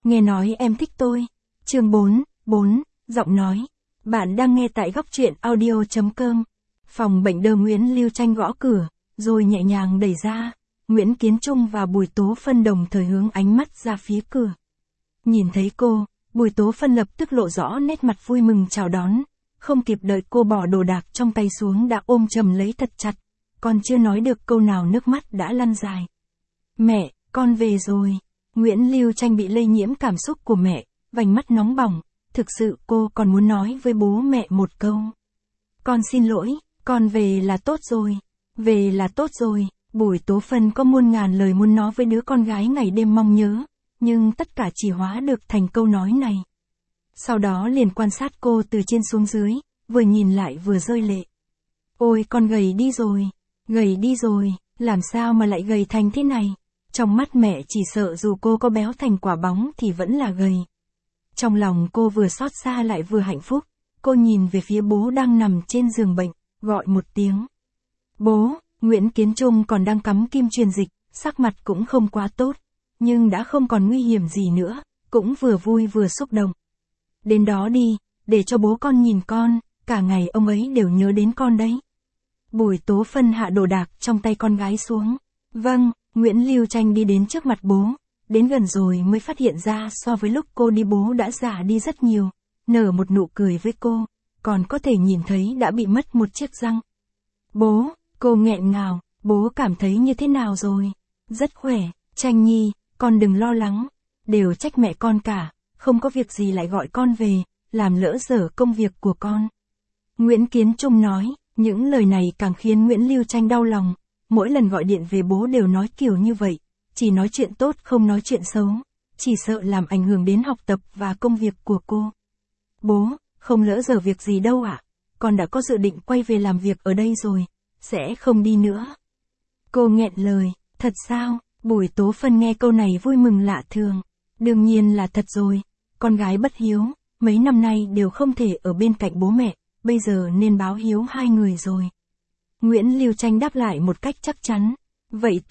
Nghe nói em thích tôi. Chương 4, giọng nói. Bạn đang nghe tại góc truyện audio.com. Phòng bệnh đơ Nguyễn Lưu Tranh gõ cửa, rồi nhẹ nhàng đẩy ra. Nguyễn Kiến Trung và Bùi Tố Phân đồng thời hướng ánh mắt ra phía cửa. Nhìn thấy cô, Bùi Tố Phân lập tức lộ rõ nét mặt vui mừng chào đón. Không kịp đợi cô bỏ đồ đạc trong tay xuống đã ôm chầm lấy thật chặt. Còn chưa nói được câu nào nước mắt đã lăn dài. Mẹ, con về rồi. Nguyễn Lưu Tranh bị lây nhiễm cảm xúc của mẹ, vành mắt nóng bỏng. Thực sự cô còn muốn nói với bố mẹ một câu. Con xin lỗi, con về là tốt rồi. Về là tốt rồi. Bùi Tố Phân có muôn ngàn lời muốn nói với đứa con gái ngày đêm mong nhớ, nhưng tất cả chỉ hóa được thành câu nói này. Sau đó liền quan sát cô từ trên xuống dưới, vừa nhìn lại vừa rơi lệ. Ôi con gầy đi rồi, làm sao mà lại gầy thành thế này? Trong mắt mẹ chỉ sợ dù cô có béo thành quả bóng thì vẫn là gầy. Trong lòng cô vừa xót xa lại vừa hạnh phúc, cô nhìn về phía bố đang nằm trên giường bệnh, gọi một tiếng. Bố, Nguyễn Kiến Trung còn đang cắm kim truyền dịch, sắc mặt cũng không quá tốt, nhưng đã không còn nguy hiểm gì nữa, cũng vừa vui vừa xúc động. Đến đó đi, để cho bố con nhìn con, cả ngày ông ấy đều nhớ đến con đấy. Bùi Tố Phân hạ đồ đạc trong tay con gái xuống. Vâng, Nguyễn Lưu Tranh đi đến trước mặt bố, đến gần rồi mới phát hiện ra so với lúc cô đi bố đã già đi rất nhiều, nở một nụ cười với cô, còn có thể nhìn thấy đã bị mất một chiếc răng. Bố, cô nghẹn ngào, bố cảm thấy như thế nào rồi? Rất khỏe, Tranh Nhi, con đừng lo lắng, đều trách mẹ con cả, không có việc gì lại gọi con về, làm lỡ dở công việc của con. Nguyễn Kiến Trung nói, những lời này càng khiến Nguyễn Lưu Tranh đau lòng, mỗi lần gọi điện về bố đều nói kiểu như vậy, chỉ nói chuyện tốt không nói chuyện xấu, chỉ sợ làm ảnh hưởng đến học tập và công việc của cô. Bố, không lỡ dở việc gì đâu ạ, con đã có dự định quay về làm việc ở đây rồi, sẽ không đi nữa. Cô nghẹn lời, thật sao? Bùi Tố Phân nghe câu này vui mừng lạ thường. Đương nhiên là thật rồi, con gái bất hiếu, mấy năm nay đều không thể ở bên cạnh bố mẹ, bây giờ nên báo hiếu hai người rồi. Nguyễn Lưu Tranh đáp lại một cách chắc chắn. Vậy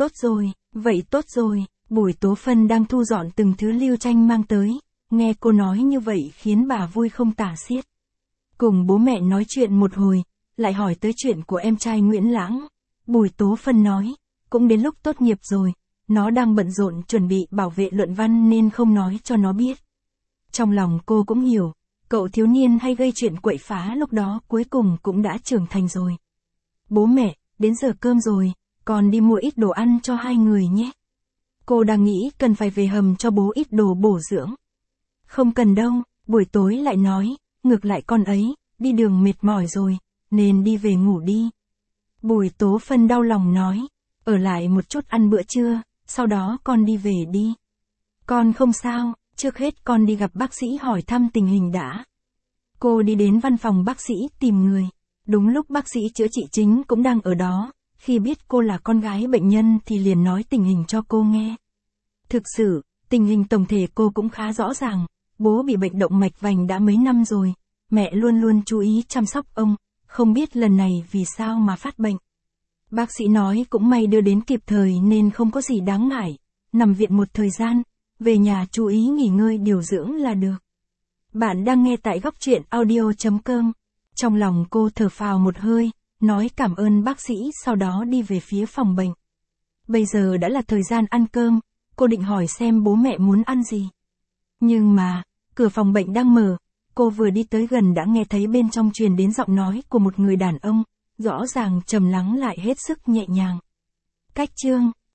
tốt rồi, Bùi Tố Phân đang thu dọn từng thứ Lưu Tranh mang tới, nghe cô nói như vậy khiến bà vui không tả xiết. Cùng bố mẹ nói chuyện một hồi, lại hỏi tới chuyện của em trai Nguyễn Lãng. Bùi Tố Phân nói, cũng đến lúc tốt nghiệp rồi, nó đang bận rộn chuẩn bị bảo vệ luận văn nên không nói cho nó biết. Trong lòng cô cũng hiểu, cậu thiếu niên hay gây chuyện quậy phá lúc đó cuối cùng cũng đã trưởng thành rồi. Bố mẹ, đến giờ cơm rồi, con đi mua ít đồ ăn cho hai người nhé. Cô đang nghĩ cần phải về hầm cho bố ít đồ bổ dưỡng. Không cần đâu, buổi tối lại nói, ngược lại con ấy, đi đường mệt mỏi rồi, nên đi về ngủ đi. Bùi Tố Phân đau lòng nói, ở lại một chút ăn bữa trưa, sau đó con đi về đi. Con không sao, trước hết con đi gặp bác sĩ hỏi thăm tình hình đã. Cô đi đến văn phòng bác sĩ tìm người. Đúng lúc bác sĩ chữa trị chính cũng đang ở đó, khi biết cô là con gái bệnh nhân thì liền nói tình hình cho cô nghe. Thực sự, tình hình tổng thể cô cũng khá rõ ràng, bố bị bệnh động mạch vành đã mấy năm rồi, mẹ luôn luôn chú ý chăm sóc ông, không biết lần này vì sao mà phát bệnh. Bác sĩ nói cũng may đưa đến kịp thời nên không có gì đáng ngại, nằm viện một thời gian, về nhà chú ý nghỉ ngơi điều dưỡng là được. Bạn đang nghe tại góc truyện audio.com. Trong lòng cô thở phào một hơi, nói cảm ơn bác sĩ sau đó đi về phía phòng bệnh. Bây giờ đã là thời gian ăn cơm, cô định hỏi xem bố mẹ muốn ăn gì. Nhưng mà, cửa phòng bệnh đang mở, cô vừa đi tới gần đã nghe thấy bên trong truyền đến giọng nói của một người đàn ông, rõ ràng trầm lắng lại hết sức nhẹ nhàng. Cách chương